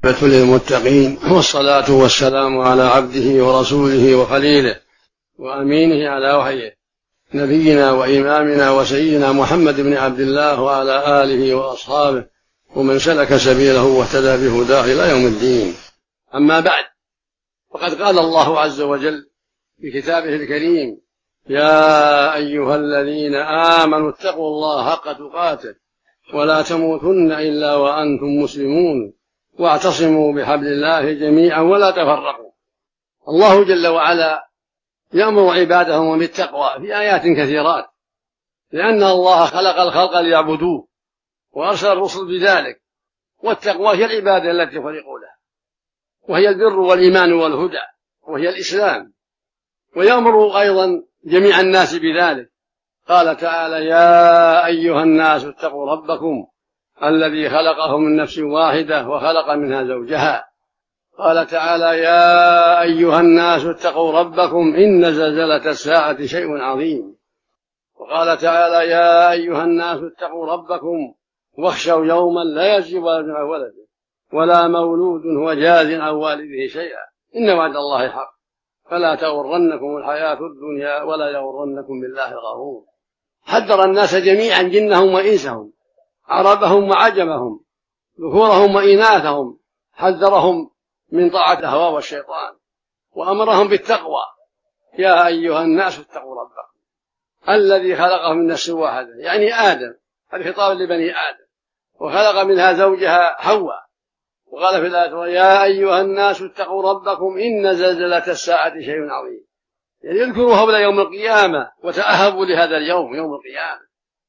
للمتقين، والصلاة والسلام على عبده ورسوله وخليله وأمينه على وحيه نبينا وإمامنا وسيدنا محمد بن عبد الله وعلى آله وأصحابه ومن سلك سبيله واهتدى بهداه إلى يوم الدين. أما بعد، فقد قال الله عز وجل في كتابه الكريم: يا أيها الذين آمنوا اتقوا الله حق تقاته ولا تموتن إلا وأنتم مسلمون واعتصموا بحبل الله جميعا ولا تفرقوا. الله جل وعلا يأمر عباده بالتقوى في آيات كثيرات، لأن الله خلق الخلق ليعبدوه وأرسل الرسل بذلك، والتقوى هي العبادة التي خلقوا لها، وهي البر والإيمان والهدى، وهي الإسلام. ويأمر أيضا جميع الناس بذلك، قال تعالى: يا أيها الناس اتقوا ربكم الذي خلقهم من نفس واحدة وخلق منها زوجها. قال تعالى: يا أيها الناس اتقوا ربكم إن زلزلة الساعة شيء عظيم. وقال تعالى: يا أيها الناس اتقوا ربكم واخشوا يوما لا يجزي والد عن ولده ولا مولود هو جاز عن والده شيئا إن وعد الله حق فلا تغرنكم الحياة الدنيا ولا يغرنكم بالله الغرور. حذر الناس جميعا، جنهم وإنسهم، عربهم وعجمهم، ذكورهم وإناثهم، حذرهم من طاعة الهوى والشيطان وأمرهم بالتقوى. يا أيها الناس اتقوا ربكم الذي خلقهم من نفس واحدة، يعني آدم، هذا خطاب لبني آدم، وخلق منها زوجها حواء. وقال في الآية: يا أيها الناس اتقوا ربكم إن زلزلة الساعة شيء عظيم، يعني يذكروا هؤلاء يوم القيامة وتأهبوا لهذا اليوم، يوم القيامة.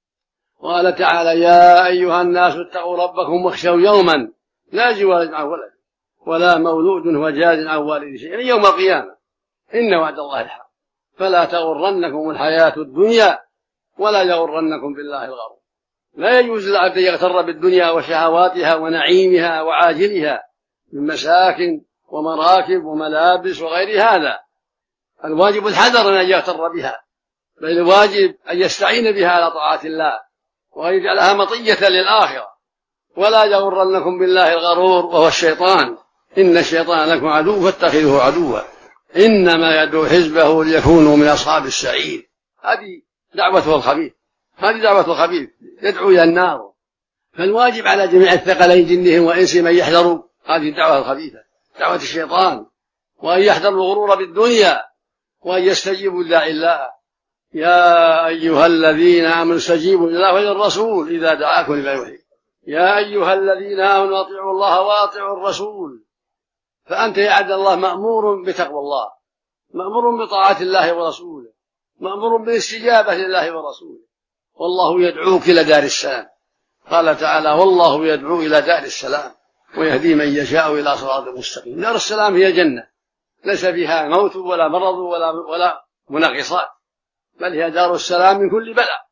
وقال تعالى: يا أيها الناس اتقوا ربكم واخشوا يوما لا يجزي والد عن ولد ولا مولود هو جاز عن والده شيئا، يعني يوم القيامة. إن وعد الله حق فلا تغرنكم الحياة الدنيا ولا يغرنكم بالله الغرور. لا يجوز للعبد يغتر بالدنيا وشهواتها ونعيمها وعاجلها من مساكن ومراكب وملابس وغير هذا. الواجب الحذر من أن يغتر بها، بل الواجب أن يستعين بها على طاعة الله وأن يجعلها مطية للآخرة. ولا يغرنكم بالله الغرور وهو الشيطان، إن الشيطان لكم عدو فاتخذوه عدوا إنما يدعو حزبه ليكونوا من أصحاب السعير. هذه دعوته الخبيث، هذه دعوة الخبيث، يدعو إلى النار. فالواجب على جميع الثقلين جنهم وإنسهم أن يحذروا هذه الدعوة الخبيثة، دعوة الشيطان، وأن يحذروا الغرور بالدنيا، وأن يستجيبوا لداعي الله. يا أيها الذين آمنوا استجيبوا لله وللرسول إذا دعاكم لما يحييكم. يا أيها الذين آمنوا أطيعوا الله وأطيعوا الرسول. فأنت يا عبد الله مأمور بتقوى الله، مأمور بطاعة الله ورسوله، مأمور بالاستجابة لله ورسوله، والله يدعوك إلى دار السلام. قال تعالى: والله يدعو إلى دار السلام ويهدي من يشاء إلى صراط مستقيم. دار السلام هي جنة ليس فيها موت ولا مرض ولا منغصات، بل هي دار السلام من كل بلاء.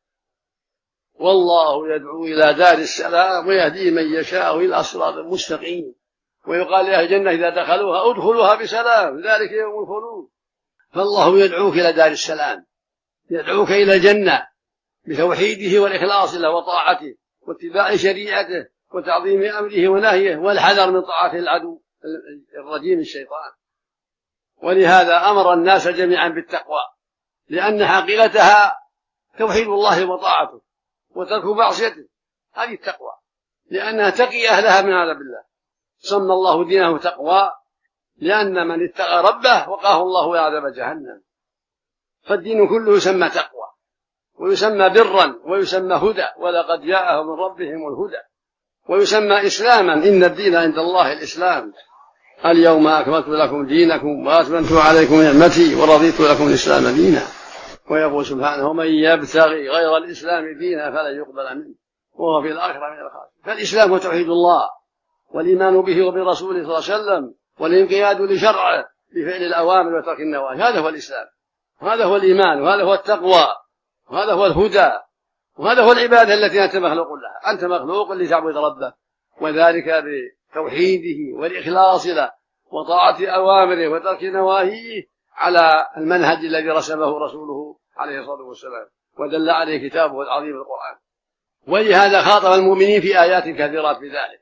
والله يدعو إلى دار السلام ويهدي من يشاء إلى صراط مستقيم. ويقال لأهل الجنة إذا دخلوها: ادخلوها بسلام ذلك يوم الخلود. فالله يدعوك إلى دار السلام، يدعوك إلى الجنة بتوحيده والإخلاص له وطاعته واتباع شريعته وتعظيم أمره ونهيه والحذر من طاعة العدو الرجيم الشيطان. ولهذا أمر الناس جميعا بالتقوى، لأن حقيقتها توحيد الله وطاعته وترك معصيته، هذه التقوى، لأنها تقي أهلها من عذاب الله. سمى الله دينه تقوى لأن من اتقى ربه وقاه الله عذاب جهنم. فالدين كله يسمى تقوى ويسمى برا ويسمى هدى، ولقد جاءهم من ربهم الهدى، ويسمى إسلاما، إن الدين عند الله الإسلام. اليوم أكملت لكم دينكم وأتممت عليكم نعمتي ورضيت لكم الإسلام دينا. ويقول سبحانه: ومن يبتغي غير الإسلام دينا فلن يقبل منه وهو في الآخرة من الخاسرين. فالإسلام هو توحيد الله والإيمان به وبرسوله صلى الله عليه وسلم والانقياد لشرعه بفعل الأوامر وترك النواهي. هذا هو الإسلام، وهذا هو الإيمان، وهذا هو التقوى، وهذا هو الهدى، وهذا هو العبادة التي أنت مخلوق لها. أنت مخلوق لتعبد ربك، وذلك بتوحيده والإخلاص له وطاعة أوامره وترك نواهيه على المنهج الذي رسمه رسوله عليه الصلاة والسلام ودل عليه كتابه العظيم القرآن. ولهذا خاطب المؤمنين في آيات كثيرات بذلك،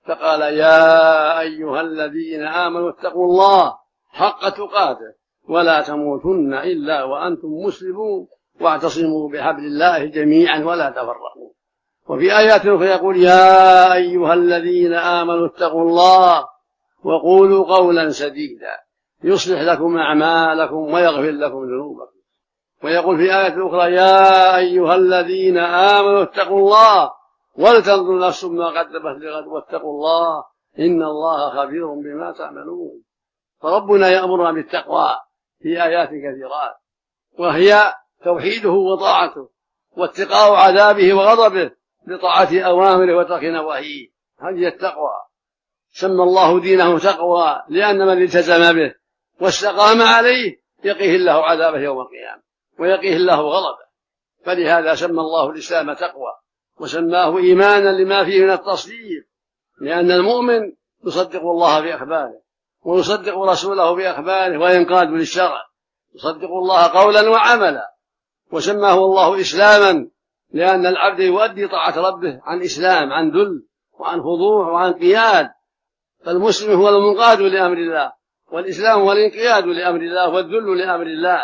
فقال يا أيها الذين آمنوا اتقوا الله حق تقاته ولا تموتن إلا وأنتم مسلمون واعتصموا بحبل الله جميعا ولا تفرقوا. وفي آيات أخرى يقول يا أيها الذين آمنوا اتقوا الله وقولوا قولا سديدا يصلح لكم أعمالكم ويغفر لكم ذنوبكم. ويقول في آية أخرى يا أيها الذين آمنوا اتقوا الله ولتنظر نفس ما قدمت لغد واتقوا الله إن الله خبير بما تعملون. فربنا يأمرنا بالتقوى في آيات كثيرات، وهي توحيده وطاعته واتقاء عذابه وغضبه بطاعة أوامره وترك نواهيه. هذه التقوى. سمى الله دينه تقوى لأن من التزم به واستقام عليه يقيه الله عذابه يوم القيامة ويقيه الله غضبه. فلهذا سمى الله الإسلام تقوى وسماه إيمانا لما فيه من التصديق، لأن المؤمن يصدق الله في أخباره ويصدق رسوله في أخباره وينقاد للشرع، يصدق الله قولا وعملا. وسماه الله إسلاما لأن العبد يؤدي طاعة ربه عن إسلام، عن ذل وعن خضوع وعن قياد. فالمسلم هو المنقاد لأمر الله، والإسلام هو الانقياد لأمر الله والذل لأمر الله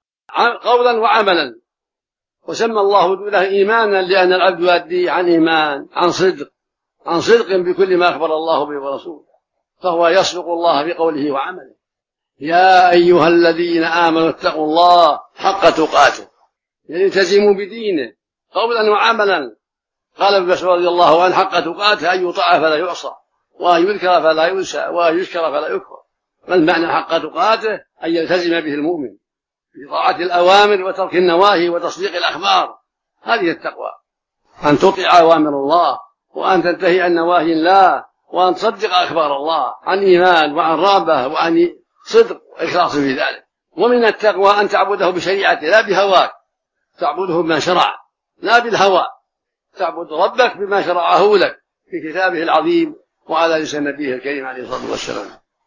قولا وعملا. وسمى الله له إيمانا لأن العبد يؤدي عن إيمان، عن صدق بكل ما أخبر الله به ورسوله، فهو يصدق الله في قوله وعمله. يا أيها الذين آمنوا اتقوا الله حق تقاته، يلتزموا بدينه قولا وعملا. قال ابن مسعود رضي الله عنه حق تقاته أن يطاع فلا يعصى وأن يذكر فلا ينسى وأن يشكر فلا يكفر. فالمعنى حق تقاته أن يلتزم به المؤمن في طاعة الأوامر وترك النواهي وتصديق الأخبار. هذه التقوى، أن تطيع أوامر الله وأن تنتهي عن نواهي الله وأن تصدق أخبار الله عن إيمان وعن رغبة وعن صدق وإخلاص في ذلك. ومن التقوى أن تعبده بشريعته لا بهواك، تعبده بما شرع لا بالهوى، تعبد ربك بما شرعه لك في كتابه العظيم وعلى لسان نبيه الكريم عليه الصلاة والسلام.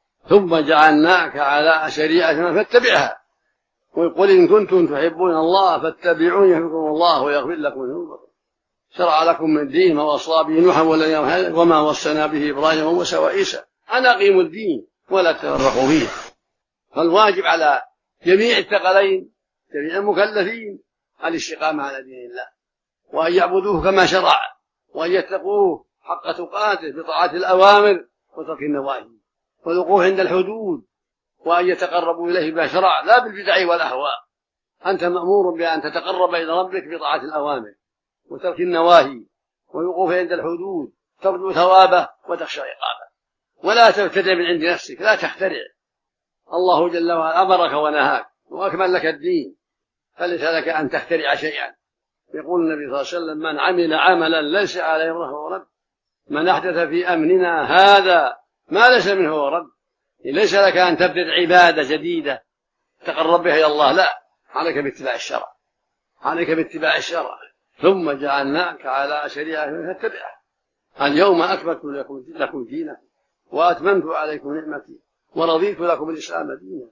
ثم جعلناك على شريعة فاتبعها ويقول إن كنتم تحبون الله فاتبعوني يحبكم الله ويغفر لكم ذنوبكم. شرع لكم من الدين ما وصى به نوحا وما وصينا به إبراهيم وموسى وعيسى أن أقيموا الدين ولا تفرقوا فيه. فالواجب على جميع الثقلين جميع المكلفين الاستقامة على دين الله وأن يعبدوه كما شرع وأن يتقوه حق تقاته بطاعة الأوامر وترك النواهي والوقوف عند الحدود، وأن يتقربوا إليه بما شرع لا بالبدع والأهواء. أنت مأمور بأن تتقرب إلى ربك بطاعة الأوامر وترك النواهي والوقوف عند الحدود، ترجو ثوابه وتخشى عقابه، ولا تبتدع من عند نفسك، لا تخترع. الله جل وعلا أمرك ونهاك وأكمل لك الدين، فليس لك أن تخترع شيئا. يقول النبي صلى الله عليه وسلم من عمل عملا ليس عليه أمرنا فهو رد، من أحدث في أمرنا هذا ما ليس منه فهو رد. ليس لك أن تبدأ عبادة جديدة تقرب بها إلى الله، لا، عليك باتباع الشرع، عليك باتباع الشرع. ثم جعلناك على شريعة فاتبعها. اليوم أكملت لكم دينكم وأتممت عليكم نعمتي ورضيت لكم الإسلام دينا.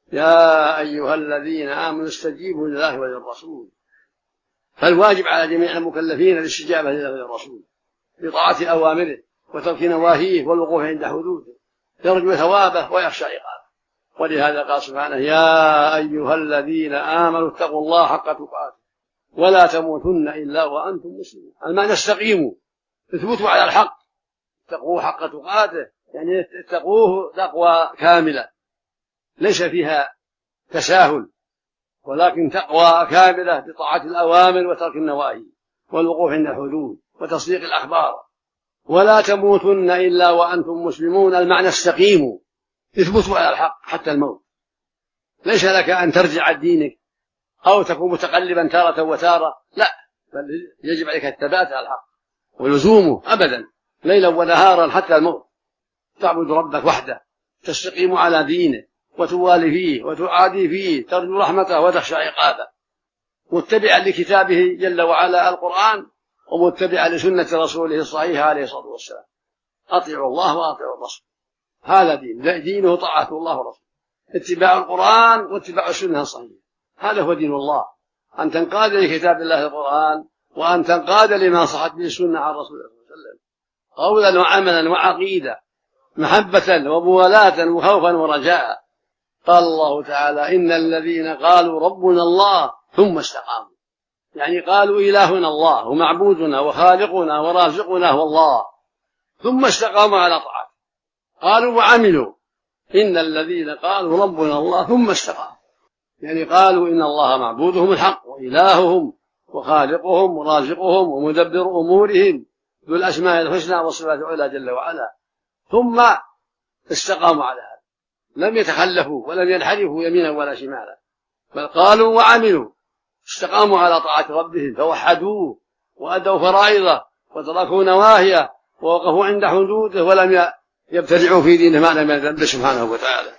يا أيها الذين آمنوا استجيبوا لله وللرسول. فالواجب على جميع المكلفين الاستجابة لله وللرسول بطاعة أوامره وترك نواهيه والوقوف عند حدوده، يرجو ثوابه ويخشى عقابه. ولهذا قال سبحانه يا أيها الذين آمنوا اتقوا الله حق تقاته ولا تموتن إلا وأنتم مسلمون. المعنى استقيموا، اثبتوا على الحق، اتقوه حق تقاته، يعني اتقوه تقوى كاملة ليس فيها تساهل، ولكن تقوى كاملة بطاعة الأوامر وترك النواهي والوقوف عند الحدود وتصديق الأخبار. ولا تموتن إلا وأنتم مسلمون، المعنى استقيموا، اثبتوا على الحق حتى الموت. ليس لك أن ترجع عن دينك أو تكون متقلبا تارة وتارة، لا، بل يجب عليك الثبات على الحق ولزومه أبدا ليلا ونهارا حتى الموت. تعبد ربك وحده، تستقيم على دينه وتوالي فيه وتعادي فيه، ترجو رحمته وتخشى عقابه، متبعا لكتابه جل وعلا القرآن ومتبعا لسنة رسوله الصحيحة عليه الصلاة والسلام. أطيعوا الله وأطيعوا الرسول، هذا دينه طاعة الله ورسوله، اتباع القرآن واتباع السنة الصحيحة، هذا هو دين الله، أن تنقاد لكتاب الله القرآن وأن تنقاد لما صحت به السنة عن رسول الله صلى الله عليه وسلم. قولا وعملا وعقيدة، محبة وموالاة وخوفا ورجاء. قال الله تعالى: إن الذين قالوا ربنا الله ثم استقاموا، يعني قالوا إلهنا الله ومعبودنا وخالقنا ورازقنا هو الله، ثم استقاموا على طاعته. قالوا وعملوا. إن الذين قالوا ربنا الله ثم استقاموا، يعني قالوا إن الله معبودهم الحق وإلههم وخالقهم ورازقهم ومدبر أمورهم ذو الأسماء الحسنى والصفات العلى جل وعلا، ثم استقاموا على هذا، لم يتخلفوا ولم ينحرفوا يمينا ولا شمالا، بل قالوا وعملوا، استقاموا على طاعة ربهم فوحدوه وأدوا فرائضه وتركوا نواهيه ووقفوا عند حدوده، ولم يبتدعوا في دينه ما لم يأذن به سبحانه وتعالى.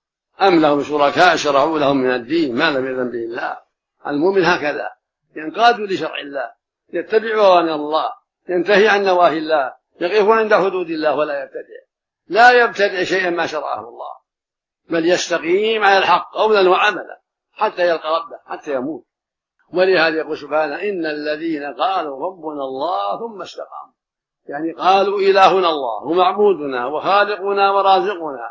أم لهم شركاء شرعوا لهم من الدين ما لم يأذن به الله. المؤمن هكذا ينقاد لشرع الله، يتبع أوامر الله، ينتهي عن نواهي الله، يقف عند حدود الله ولا يبتدع، لا يبتدع شيئا ما شرعه الله، بل يستقيم على الحق قولا وعملا حتى يلقى ربه، حتى يموت. ولهذا يقول سبحانه: إن الذين قالوا ربنا الله ثم استقاموا، يعني قالوا إلهنا الله ومعبودنا وخالقنا ورازقنا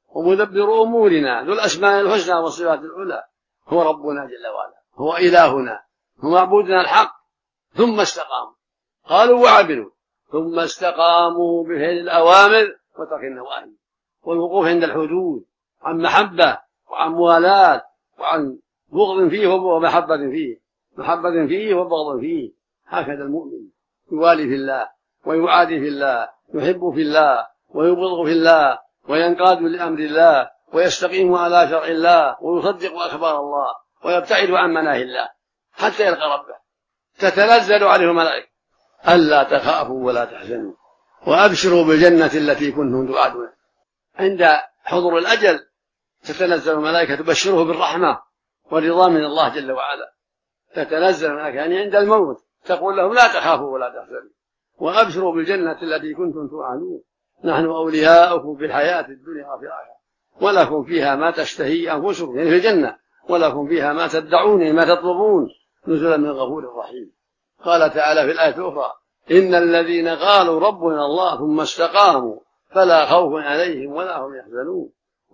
ومدبر أمورنا ذو الأسماء الحسنى والصفات العلى هو ربنا جل وعلا، هو إلهنا، هو معبودنا الحق، ثم استقاموا. قالوا وعملوا، ثم استقاموا بفعل الأوامر وترك النواهي والوقوف عند الحدود، عن محبة وعن موالاة وعن بغض فيه ومحبة فيه، محبة فيه وبغض فيه. هكذا المؤمن يوالي في الله ويعادي في الله، يحب في الله ويبغض في الله، وينقاد لأمر الله ويستقيم على شرع الله ويصدق أخبار الله ويبتعد عن مناهي الله حتى يلقى ربه. تتنزل عليه الملائكة: ألا تخافوا ولا تحزنوا وأبشروا بالجنة التي كنتم توعدون. عند حضور الأجل تتنزل الملائكة تبشره بالرحمة والرضا من الله جل وعلا. تتنزل الملائكة يعني عند الموت تقول لهم: لا تخافوا ولا تحزنوا وأبشروا بالجنة التي كنتم توعدون، نحن أولياؤكم في الحياة الدنيا وفي الآخرة ولكم فيها ما تشتهي أنفسكم، يعني في الجنة، ولكم فيها ما تدعون ما تطلبون نزلا من غفور رحيم. قال تعالى في الآية الأخرى: إن الذين قالوا ربنا الله ثم استقاموا فلا خوف عليهم ولا هم يحزنون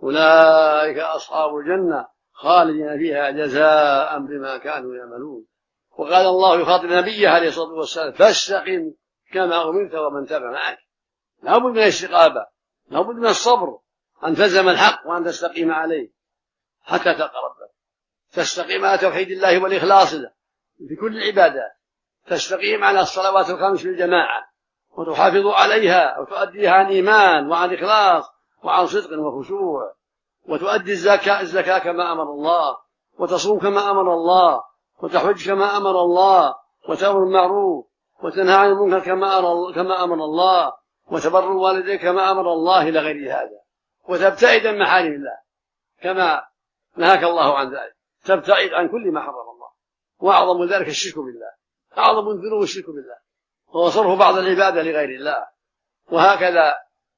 أولئك أصحاب الجنة خالدين فيها جزاء بما كانوا يعملون. وقال الله يخاطب نبيه عليه الصلاة والسلام: فاستقم كما أمرت ومن تبع معك. لا بد من الاستقامة، لا بد من الصبر، أن تلزم الحق وأن تستقيم عليه حتى تلقى ربك. تستقيم على توحيد الله والإخلاص له في كل العبادات، تستقيم على الصلوات الخمس في الجماعة وتحافظ عليها وتؤديها عن إيمان وعن إخلاص وعن صدق وخشوع، وتؤدي الزكاة كما أمر الله، وتصوم كما أمر الله، وتحج كما أمر الله، وتأمر بالمعروف وتنهى عن المنكر كما أمر الله، وتبر الوالدين كما أمر الله، إلى غير هذا، وتبتعد عن محارم الله كما نهاك الله عن ذلك، تبتعد عن كل ما حرم الله. وأعظم ذلك الشرك بالله، أعظم الذنوب الشرك بالله وصرف بعض العبادة لغير الله، وهكذا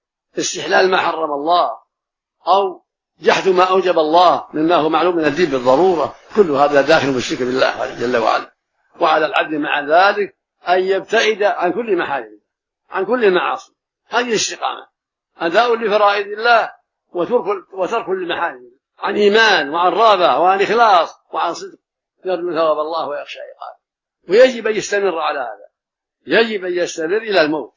استحلال ما حرم الله أو جحد ما أوجب الله مما هو معلوم من الدين بالضرورة، كل هذا داخل بالشرك بالله جل وعلا. وعلى العبد مع ذلك أن يبتعد عن كل محارم، عن كل المعاصي. هذه الاستقامة، أداء لفرائض الله وترك المحارم، عن إيمان وعن رغبة وعن إخلاص وعن صدق، يرجو ثواب الله ويخشى عقابه. ويجب أن يستمر على هذا، يجب أن يستمر إلى الموت.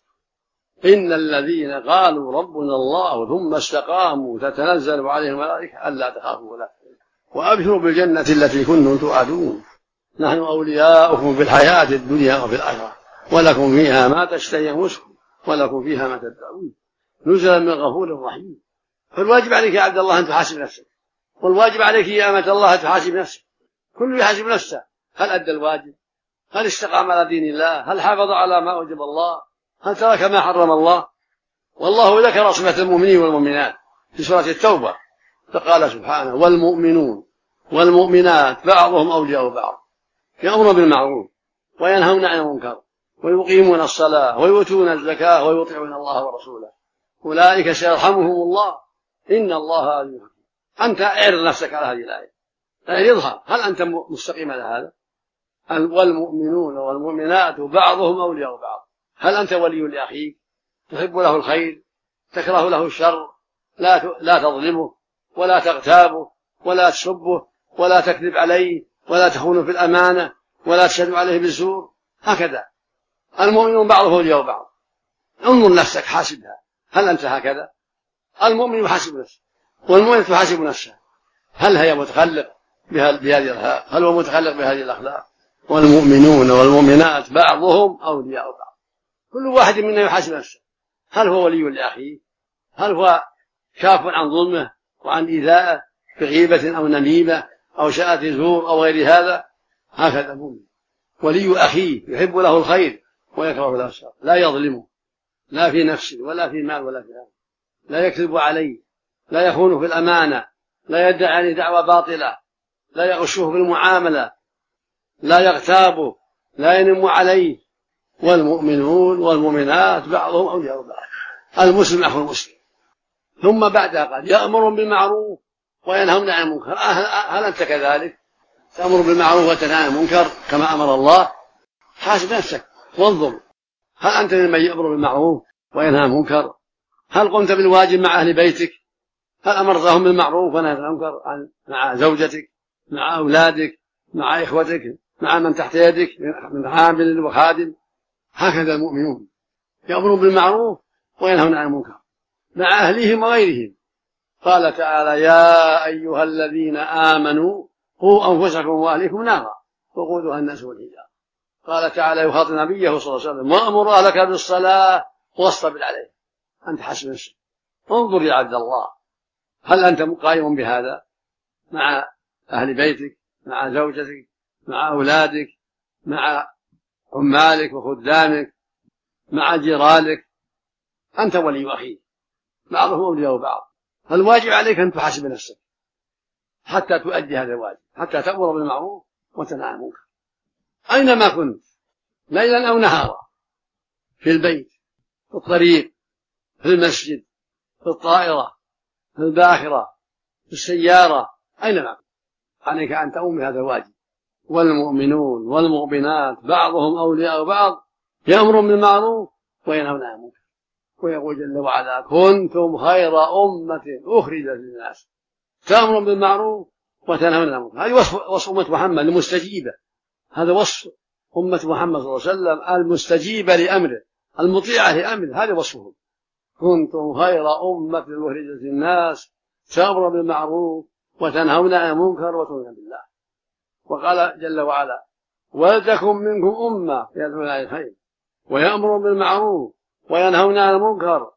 إن الذين قالوا ربنا الله ثم استقاموا تتنزل عليهم الملائكة ألا تخافوا ولا تحزنوا وأبشروا بالجنة التي كنتم توعدون، نحن أولياؤكم في الحياة الدنيا وفي الآخرة ولكم فيها ما تشتهي أنفسكم ولكم فيها ما تدعون نزلا من غفور رحيم. فالواجب عليك يا عبد الله أن تحاسب نفسك، والواجب عليك يا أمة الله أن تحاسب نفسك. كل يحاسب نفسه، هل أدى الواجب؟ هل استقام على دين الله؟ هل حافظ على ما أوجب الله؟ هل ترك ما حرم الله؟ والله ذكر صفة المؤمنين والمؤمنات في سورة التوبة فقال سبحانه: والمؤمنون والمؤمنات بعضهم أولياء بعض يأمرون بالمعروف وينهون عن المنكر ويقيمون الصلاة ويؤتون الزكاة ويطيعون الله ورسوله أولئك سيرحمهم الله إن الله عليم حكيم. أنت اعرض نفسك على هذه الآية، اعرضها، هل أنت مستقيم على هذا؟ والمؤمنون والمؤمنات بعضهم أولياء بعض، هل أنت ولي لأخيك؟ تحب له الخير، تكره له الشر، لا تظلمه ولا تغتابه ولا تسبه ولا تكذب عليه ولا تخونه في الأمانة ولا تشهد عليه بالزور. هكذا المؤمنون بعضهم أولياء بعض. انظر نفسك، حاسبها، هل أنت هكذا؟ المؤمن يحاسب نفسه والمؤمن تحاسب نفسها، هل هي متخلق بهذه الأخلاق؟ هل هو متخلق بهذه الأخلاق؟ والمؤمنون والمؤمنات بعضهم أولياء بعض. كل واحد منا يحاسب نفسه، هل هو ولي لأخيه؟ هل هو شاف عن ظلمه وعن إيذائه بغيبة أو نميمة أو شاءة زور أو غير هذا؟ هكذا المؤمن ولي أخيه يحب له الخير ويكره له الشر، لا يظلمه لا في نفسه ولا في مال ولا في هذا، لا يكذب عليه، لا يخونه في الأمانة، لا يدعي عليه دعوى باطلة، لا يغشه في المعاملة، لا يغتابه، لا ينم عليه. والمؤمنون والمؤمنات بعضهم أولياء بعض. المسلم أخو المسلم. ثم بعدها قال يأمرون بالمعروف وينهون عن المنكر. هل أنت كذلك تأمر بالمعروف وتنهى عن المنكر كما أمر الله؟ حاسب نفسك وانظر، هل أنت ممن يأمر بالمعروف وينهى عن المنكر؟ هل قمت بالواجب مع أهل بيتك؟ هل أمرتهم بالمعروف ونهيت عن المنكر مع زوجتك، مع أولادك، مع إخوتك، مع من تحت يدك من عامل وخادم؟ هكذا المؤمنون يأمرون بالمعروف وينهون عن المنكر مع أهلهم وغيرهم. قال تعالى يا أيها الذين آمنوا قوا أنفسكم وأهليكم نارا وقودها الناس والحجارة. قال تعالى يخاطب نبيه صلى الله عليه وسلم وأمر أهلك بالصلاة واصطبر عليها. أنت حسب نفسك، انظر يا عبد الله، هل أنت قائم بهذا مع أهل بيتك، مع زوجتك، مع أولادك، مع عمالك وخدامك، مع جيرانك؟ أنت ولي أخيك، بعضهم أولياء بعض. فالواجب عليك أن تحاسب نفسك حتى تؤدي هذا الواجب، حتى تأمر بالمعروف وتنهى عن المنكر أينما كنت، ليلا أو نهارا، في البيت، في الطريق، في المسجد، في الطائرة، في الباخرة، في السيارة، أينما كنت عليك أن تقوم بهذا الواجب. والمؤمنون والمؤمنات بعضهم أولياء بعض، يأمرون بالمعروف وينهون عن المنكر. ويقول جل وعلا كنتم خير أمة أخرجت للناس تأمرون بالمعروف وتنهون عن المنكر. هذه وصف أمة محمد المستجيبة، هذا وصف أمة محمد صلى الله عليه وسلم المستجيبة لأمره المطيعة لأمره، هذا وصفهم. كنتم خير أمة أخرجت للناس تأمرون بالمعروف وتنهون عن المنكر وتؤمنون بالله. وقال جل وعلا ولتكن منكم أمة يدعون إلى الخير ويأمرون بالمعروف وينهون عن المنكر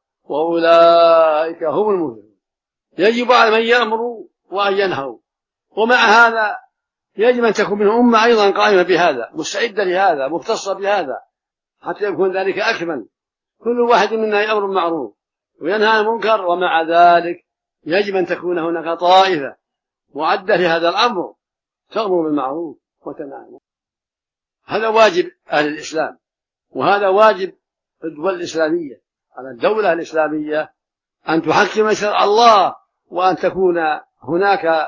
وأولئك هم المفلحون. يجب على من يأمر وأن ينهوا، ومع هذا يجب أن تكون منهم أمة أيضا قائمة بهذا، مستعدة لهذا، مختصة بهذا، حتى يكون ذلك أكمل. كل واحد منا يأمر بالمعروف وينهى عن المنكر، ومع ذلك يجب أن تكون هناك طائفة معدة لهذا الأمر تأمر بالمعروف وتنهى عن المنكر. هذا واجب أهل الإسلام، وهذا واجب الدول الإسلامية. على الدولة الإسلامية أن تحكم شرع الله، وأن تكون هناك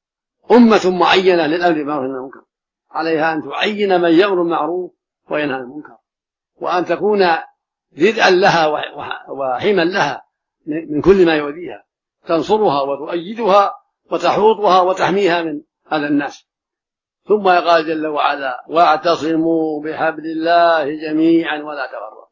أمة معينة للأمر بالمعروف والنهي عن المنكر، عليها أن تعين من يأمر بالمعروف وينهى عن المنكر، وأن تكون ردعا لها وحما لها من كل ما يؤذيها، تنصرها وتؤيدها وتحوطها وتحميها من هذا الناس. ثم قال جل وعلا واعتصموا بحبل الله جميعا ولا تفرقوا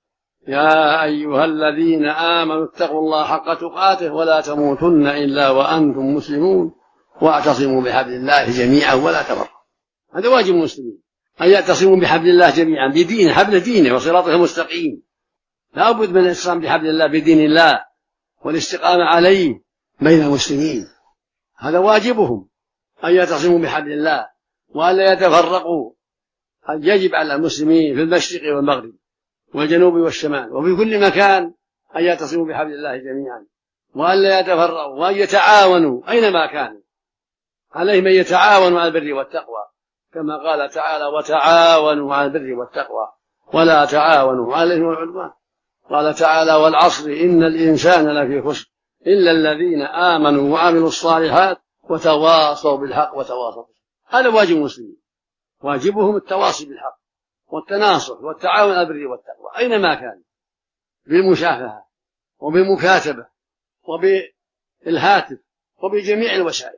يا أيها الذين آمنوا اتقوا الله حق تقاته ولا تموتن إلا وأنتم مسلمون واعتصموا بحبل الله جميعا ولا تفرقوا. هذا واجب المسلمين أن يعتصموا بحبل الله جميعا، بدين حبل دينه وصراطه المستقيم. لا بد من الاعتصام بحبل الله بدين الله والاستقامة عليه بين المسلمين، هذا واجبهم أن يعتصموا بحبل الله وألا يتفرقوا. يجب على المسلمين في المشرق والمغرب والجنوب والشمال وفي كل مكان أن يعتصموا بحبل الله جميعا وألا يتفرقوا وأن يتعاونوا أينما كانوا. عليهم أن يتعاونوا على البر والتقوى كما قال تعالى وتعاونوا على البر والتقوى ولا تعاونوا على الإثم والعدوان. قال تعالى والعصر إن الإنسان لفي خسر إلا الذين آمنوا وعملوا الصالحات وتواصوا بالحق وتواصوا. هذا واجب المسلمين، واجبهم التواصي بالحق والتناصح والتعاون على البر والتقوى أينما كان. بالمشافهة وبالمكاتبة وبالهاتف وبجميع الوسائل.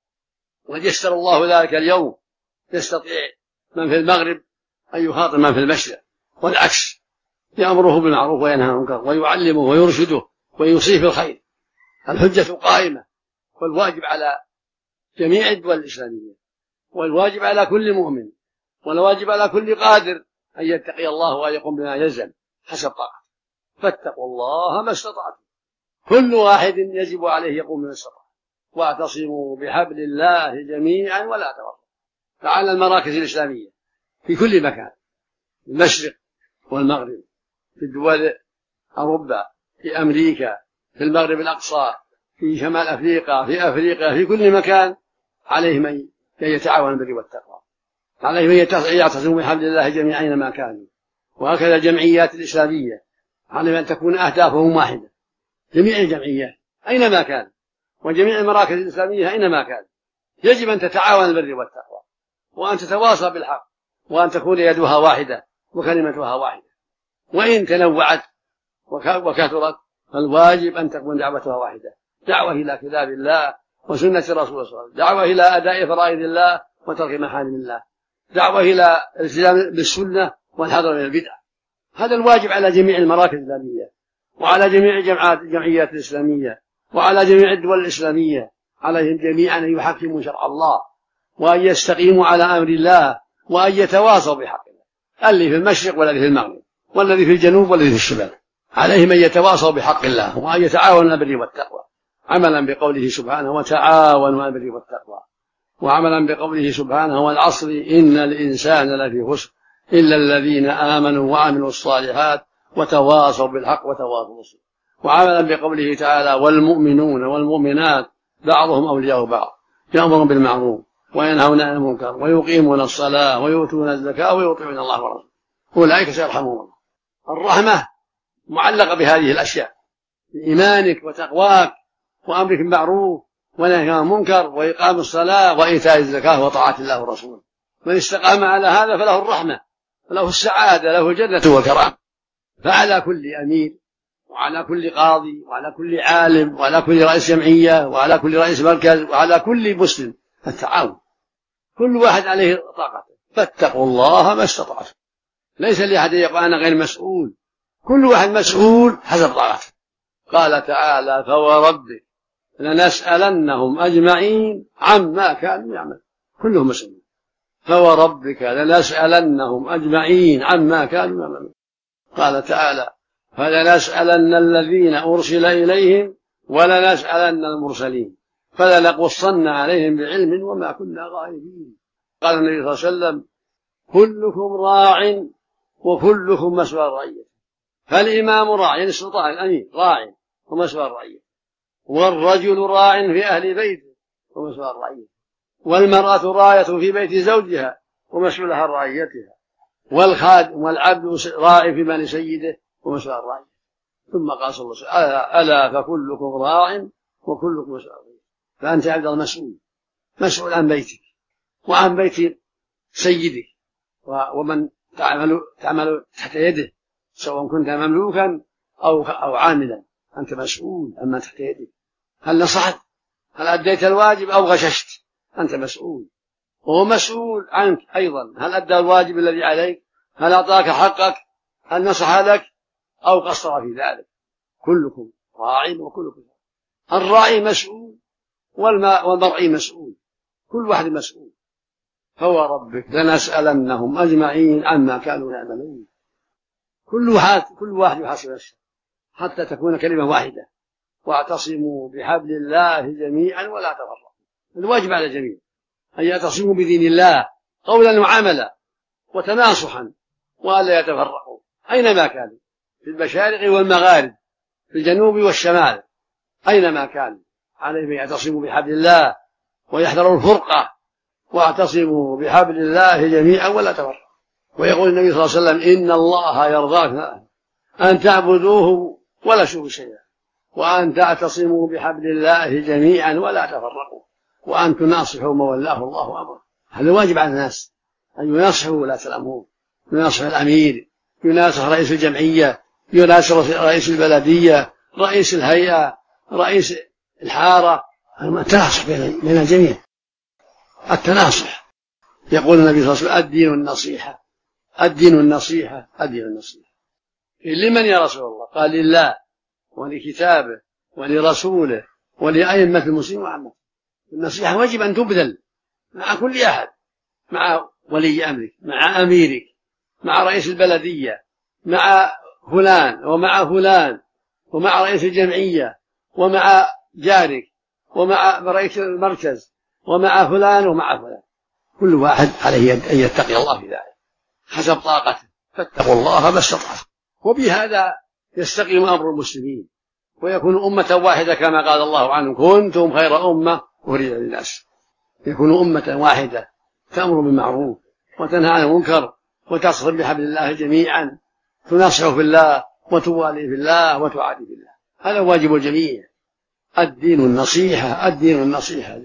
ويسر الله ذلك اليوم، يستطيع من في المغرب أن يخاطب من في المشرق، والعكس، يأمره بالمعروف وينهى عن المنكر ويعلمه ويرشده ويوصيه في الخير. الحجة قائمة، والواجب على جميع الدول الإسلامية، والواجب على كل مؤمن، والواجب على كل قادر أن يتقي الله وأن يقوم بما يلزم حسب طاقته. فاتقوا الله ما استطعتم، كل واحد يجب عليه يقوم بما استطاع. واعتصموا بحبل الله جميعا ولا تفرقوا. فعلى المراكز الإسلامية في كل مكان، في المشرق والمغرب، في الدول أوروبا، في أمريكا، في المغرب الأقصى، في شمال أفريقيا، في أفريقيا، في كل مكان، عليهم أن يتعاون بالبر والتقوى، عليهم أن يعتصموا بحبل الله جميعا أينما كانوا. وهكذا الجمعيات الإسلامية عليهم أن تكون أهدافهم واحدة، جميع الجمعيات أينما كان، وجميع المراكز الإسلامية أينما كان، يجب أن تتعاون بالبر والتقوى، وأن تتواصى بالحق، وأن تكون يدها واحدة وكلمتها واحدة. وإن تنوعت وكثرت فالواجب أن تكون دعوتها واحدة، دعوة إلى كتاب الله وسنة رسول الله صلى الله عليه وسلم، دعوة إلى أداء فرائض الله وترك محارم الله، دعوة إلى الالتزام بالسنة والحذر من البدع. هذا الواجب على جميع المراكز الإسلامية، وعلى جميع الجمعيات الإسلامية، وعلى جميع الدول الإسلامية. عليهم جميعا أن يحكموا شرع الله، وأن يستقيموا على أمر الله، وأن يتواصوا بحق الله، الذي في المشرق والذي في المغرب، والذي في الجنوب والذي في الشمال. عليهم أن يتواصوا بحق الله، وأن يتعاونوا على البر والتقوى، عملا بقوله سبحانه وتعاونوا على البر والتقوى، وعملا بقوله سبحانه والعصر إن الإنسان لفي خسر إلا الذين آمنوا وعملوا الصالحات وتواصوا بالحق وتواصوا بالصبر، وعملا بقوله تعالى والمؤمنون والمؤمنات بعضهم أولياء بعض يأمرون بالمعروف وينهون عن المنكر ويقيمون الصلاة ويؤتون الزكاة ويطيعون الله ورسوله أولئك سيرحمهم الله. الرحمة معلقة بهذه الأشياء، بإيمانك وتقواك وأمرك بالمعروف ونهي عن المنكر وإقام الصلاة وإيتاء الزكاة وطاعة الله ورسوله. من استقام على هذا فله الرحمة، فله السعادة، له الجنة والكرامة. فعلى كل أمير وعلى كل قاضي وعلى كل عالم وعلى كل رئيس جمعية وعلى كل رئيس مركز وعلى كل مسلم التعاون، كل واحد عليه طاقته. فاتقوا الله ما استطعتم، ليس لأحد يقول أنا غير مسؤول، كل واحد مسؤول حسب طاقته. قال تعالى فوربك لنسألنهم أجمعين عما كانوا يعملون، كلهم مسؤولون. فوربك لنسألنهم أجمعين عما كانوا يعملون. قال تعالى فلنسألن الذين أرسل إليهم ولنسألن المرسلين فلنقصن عليهم بعلم وما كنا غائبين. قال النبي صلى الله عليه وسلم كلكم راع وكلكم مسؤول عن رعيته. فالإمام راع، يعني السلطان الأمير راع ومسؤول عن رعيته، والرجل راع في أهل بيته ومسؤول عن رعيته، والمرأة راية في بيت زوجها ومسؤولة عن رعيتها، والخادم والعبد راع في مال سيده ومسؤول عن رعيته. ثم قال صلى الله عليه وسلم ألا فكلكم راع وكلكم مسؤول عن رعيته. فأنت عبد المسؤول، مسؤول عن بيتك وعن بيت سيدك ومن تعمل تحت يده، سواء كنت مملوكا أو عاملا، أنت مسؤول عما تحت يدك. هل نصحت؟ هل أديت الواجب أو غششت؟ أنت مسؤول، وهو مسؤول عنك أيضا. هل أدى الواجب الذي عليك؟ هل أعطاك حقك؟ هل نصح لك أو قصر في ذلك؟ كلكم راع وكلكم الراعي مسؤول والمرعي مسؤول، كل واحد مسؤول. فهو ربك لنسألنهم أجمعين عما كانوا يعملون. كل واحد يحاسب نفسه حتى تكون كلمة واحدة. واعتصموا بحبل الله جميعا ولا تفرقوا. الواجب على الجميع أن يعتصموا بدين الله قولا وعملا وتناصحا، وألا يتفرقوا أينما كانوا، في المشارق والمغارب، في الجنوب والشمال، أينما كانوا. عليهم يعتصموا بحبل الله ويحذروا الفرقة. واعتصموا بحبل الله جميعا ولا تفرقوا. ويقول النبي صلى الله عليه وسلم إن الله يرضى أن تعبدوه ولا تشركوا شيئا، وأن تعتصموا بحبل الله جميعا ولا تفرقوا، وأن تناصحوا من ولاه الله أمره. هذا واجب على الناس أن يناصحوا ولاة الأمور، يناصح الأمير، يناصح رئيس الجمعية، يناصر رئيس البلدية، رئيس الهيئة، رئيس الحارة، التناصح بين الجميع، التناصح. يقول النبي صلى الله عليه وسلم: الدين النصيحة، الدين النصيحة، الدين النصيحة. لمن يا رسول الله؟ قال: لله ولكتابه ولرسوله ولأئمة المسلمين وعامة. النصيحة واجب أن تبذل مع كل أحد، مع ولي أمرك، مع أميرك، مع رئيس البلدية، مع فلان ومع فلان، ومع رئيس الجمعية، ومع جارك، ومع رئيس المركز، ومع فلان ومع فلان. كل واحد عليه أن يتقي الله في ذلك حسب طاقته، فاتقوا الله ما استطعتم. وبهذا يستقيم أمر المسلمين ويكون أمة واحدة كما قال الله عنهم: كنتم خير أمة أخرجت للناس. يكون أمة واحدة تأمر بالمعروف وتنهى عن المنكر وتصل بحبل الله جميعا، تنصح في الله وتوالي في الله وتعادي في الله. هذا واجب الجميع. الدين النصيحة، الدين النصيحة.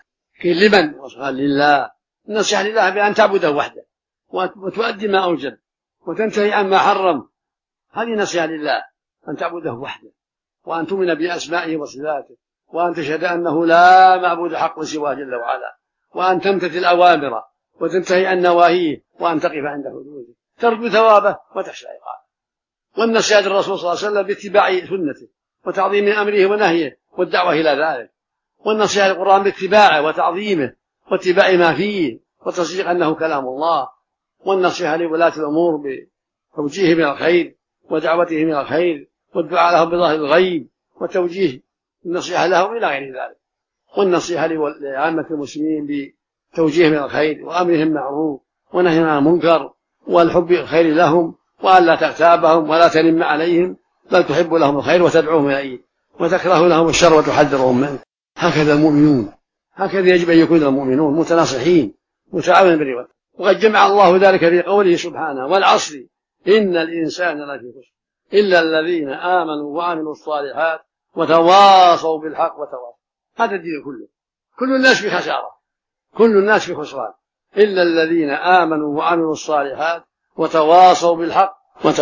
لمن؟ قال: لله. النصيحة لله بأن تعبده وحده وتؤدي ما أوجب وتنتهي عما حرم. هذه نصيحة لله، أن تعبده وحده، وأن تؤمن بأسمائه وصفاته، وأن تشهد أنه لا معبود حق سواه جل وعلا، وأن تمتثل أوامره وتنتهي عن نواهيه، وأن تقف عند حدوده، ترجو ثوابه وتخشى عقابه. والنصيحة للرسول صلى الله عليه وسلم باتباع سنته وتعظيم أمره ونهيه والدعوة إلى ذلك. والنصيحة للقرآن باتباعه وتعظيمه واتباع ما فيه وتصديق أنه كلام الله. والنصيحة لولاة الأمور بتوجيههم إلى الخير ودعوتهم إلى الخير والدعاء لهم بظاهر الغيب وتوجيه النصيحة لهم إلى غير ذلك. والنصيحة لعامة المسلمين بتوجيههم إلى الخير وأمرهم معروف ونهيهم عن المنكر والحب الخير لهم، وأن لا تغتابهم ولا تنم عليهم، بل تحب لهم الخير وتدعوهم إليه وتكره لهم الشر وتحذرهم منه. هكذا المؤمنون، هكذا يجب أن يكون المؤمنون متناصحين متعاونين بالبر. وقد جمع الله ذلك في قوله سبحانه: والعصر إن الإنسان لفي خسر إلا الذين آمنوا وعملوا الصالحات وتواصوا بالحق وتواصوا. هذا الدين كله. كل الناس في خسارة، كل الناس في خسران، إلا الذين آمنوا وعملوا الصالحات وتواصوا بالحق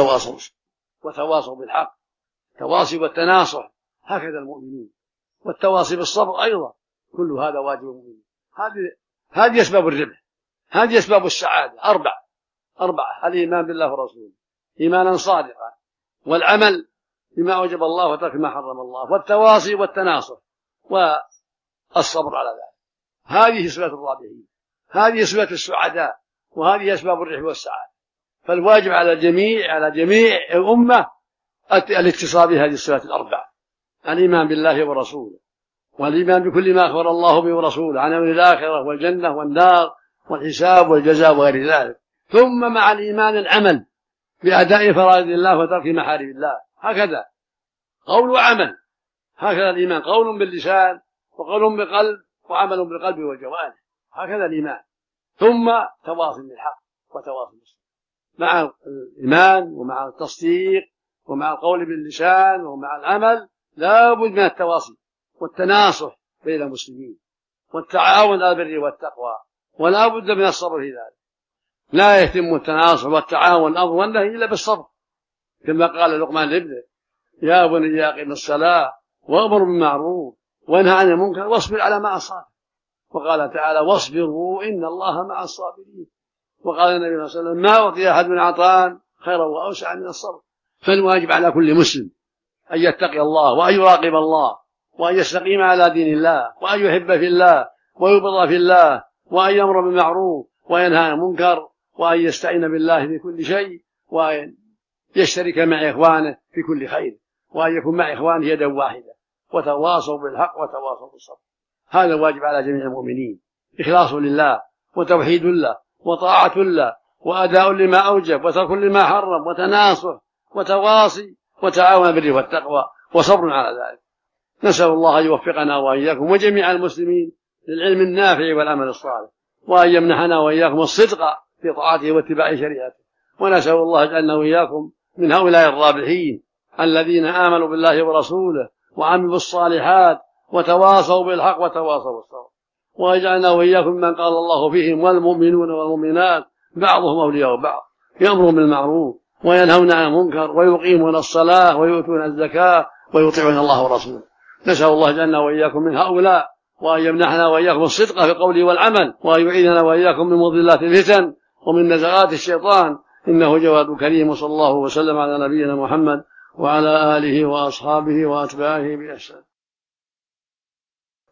وتواصوا بالحق. تواصي والتناصح، هكذا المؤمنين. والتواصي بالصبر أيضا، كل هذا واجب المؤمنين. هذه أسباب الربح، هذه أسباب السعادة. أربعة: الإيمان بالله ورسوله إيمانا صادقا، والعمل بما أوجب الله وترك ما حرم الله، والتواصي والتناصح، والصبر على ذلك. هذه صفات الرابحين، هذه صفات السعداء، وهذه أسباب الربح والسعادة. فالواجب على جميع الأمة الاتصال بهذه الصفات الأربع: الإيمان بالله ورسوله، والإيمان بكل ما أخبر الله به ورسوله عن أمر الآخرة والجنة والنار والحساب والجزاء وغير ذلك. ثم مع الإيمان العمل بأداء فرائض الله وترك محارم الله. هكذا قول وعمل، هكذا الإيمان: قول باللسان وقول بالقلب وعمل بالقلب والجوارح. هكذا الإيمان. ثم تواصي بالحق وتواصي بالصبر. مع الإيمان ومع التصديق ومع القول باللسان ومع العمل لا بد من التواصي والتناصح بين المسلمين والتعاون على البر والتقوى، ولا بد من الصبر في ذلك. لا يتم التناصح والتعاون الأمر والنهي إلا بالصبر، كما قال لقمان لابنه: يا بني أقم الصلاة وأمر بالمعروف وانهى عن المنكر واصبر على ما أصاب. وقال تعالى: واصبروا إن الله مع الصابرين. وقال النبي صلى الله عليه وسلم: ما أعطي أحد من عطاء خيرا وأوسع من الصبر. فالواجب على كل مسلم أن يتقي الله وأن يراقب الله وأن يستقيم على دين الله وأن يحب في الله ويبغض في الله وأن يأمر بالمعروف وينهى عن المنكر وأن يستعين بالله في كل شيء وأن يشترك مع إخوانه في كل خير وأن يكون مع إخوانه يدا واحدة وتواصوا بالحق وتواصوا بالصبر. هذا واجب على جميع المؤمنين: إخلاص لله وتوحيد الله وطاعة الله وأداء لما أوجب وترك لما حرم وتناصح وتواصي وتعاون بالبر والتقوى وصبر على ذلك. نسأل الله أن يوفقنا وإياكم وجميع المسلمين للعلم النافع والعمل الصالح، وأن يمنحنا وإياكم الصدق في طاعته واتباع شريعته. ونسأل الله يجعلنا وإياكم من هؤلاء الرابحين الذين آمنوا بالله ورسوله وعملوا الصالحات وتواصوا بالحق وتواصوا بالصبر. ويجعلنا وإياكم من قال الله فيهم: والمؤمنون والمؤمنات بعضهم أولياء بعض يأمرون بالمعروف وينهون عن المنكر ويقيمون الصلاة ويؤتون الزكاة ويطيعون الله ورسوله. نسأل الله جعلنا وإياكم من هؤلاء، وأن يمنحنا وإياكم الصدق في القول والعمل، وأن يعيذنا وإياكم من مضلات الفتن ومن نزغات الشيطان، إنه جواد كريم. وصلى الله وسلم على نبينا محمد وعلى آله وأصحابه وأتباعه بإحسان.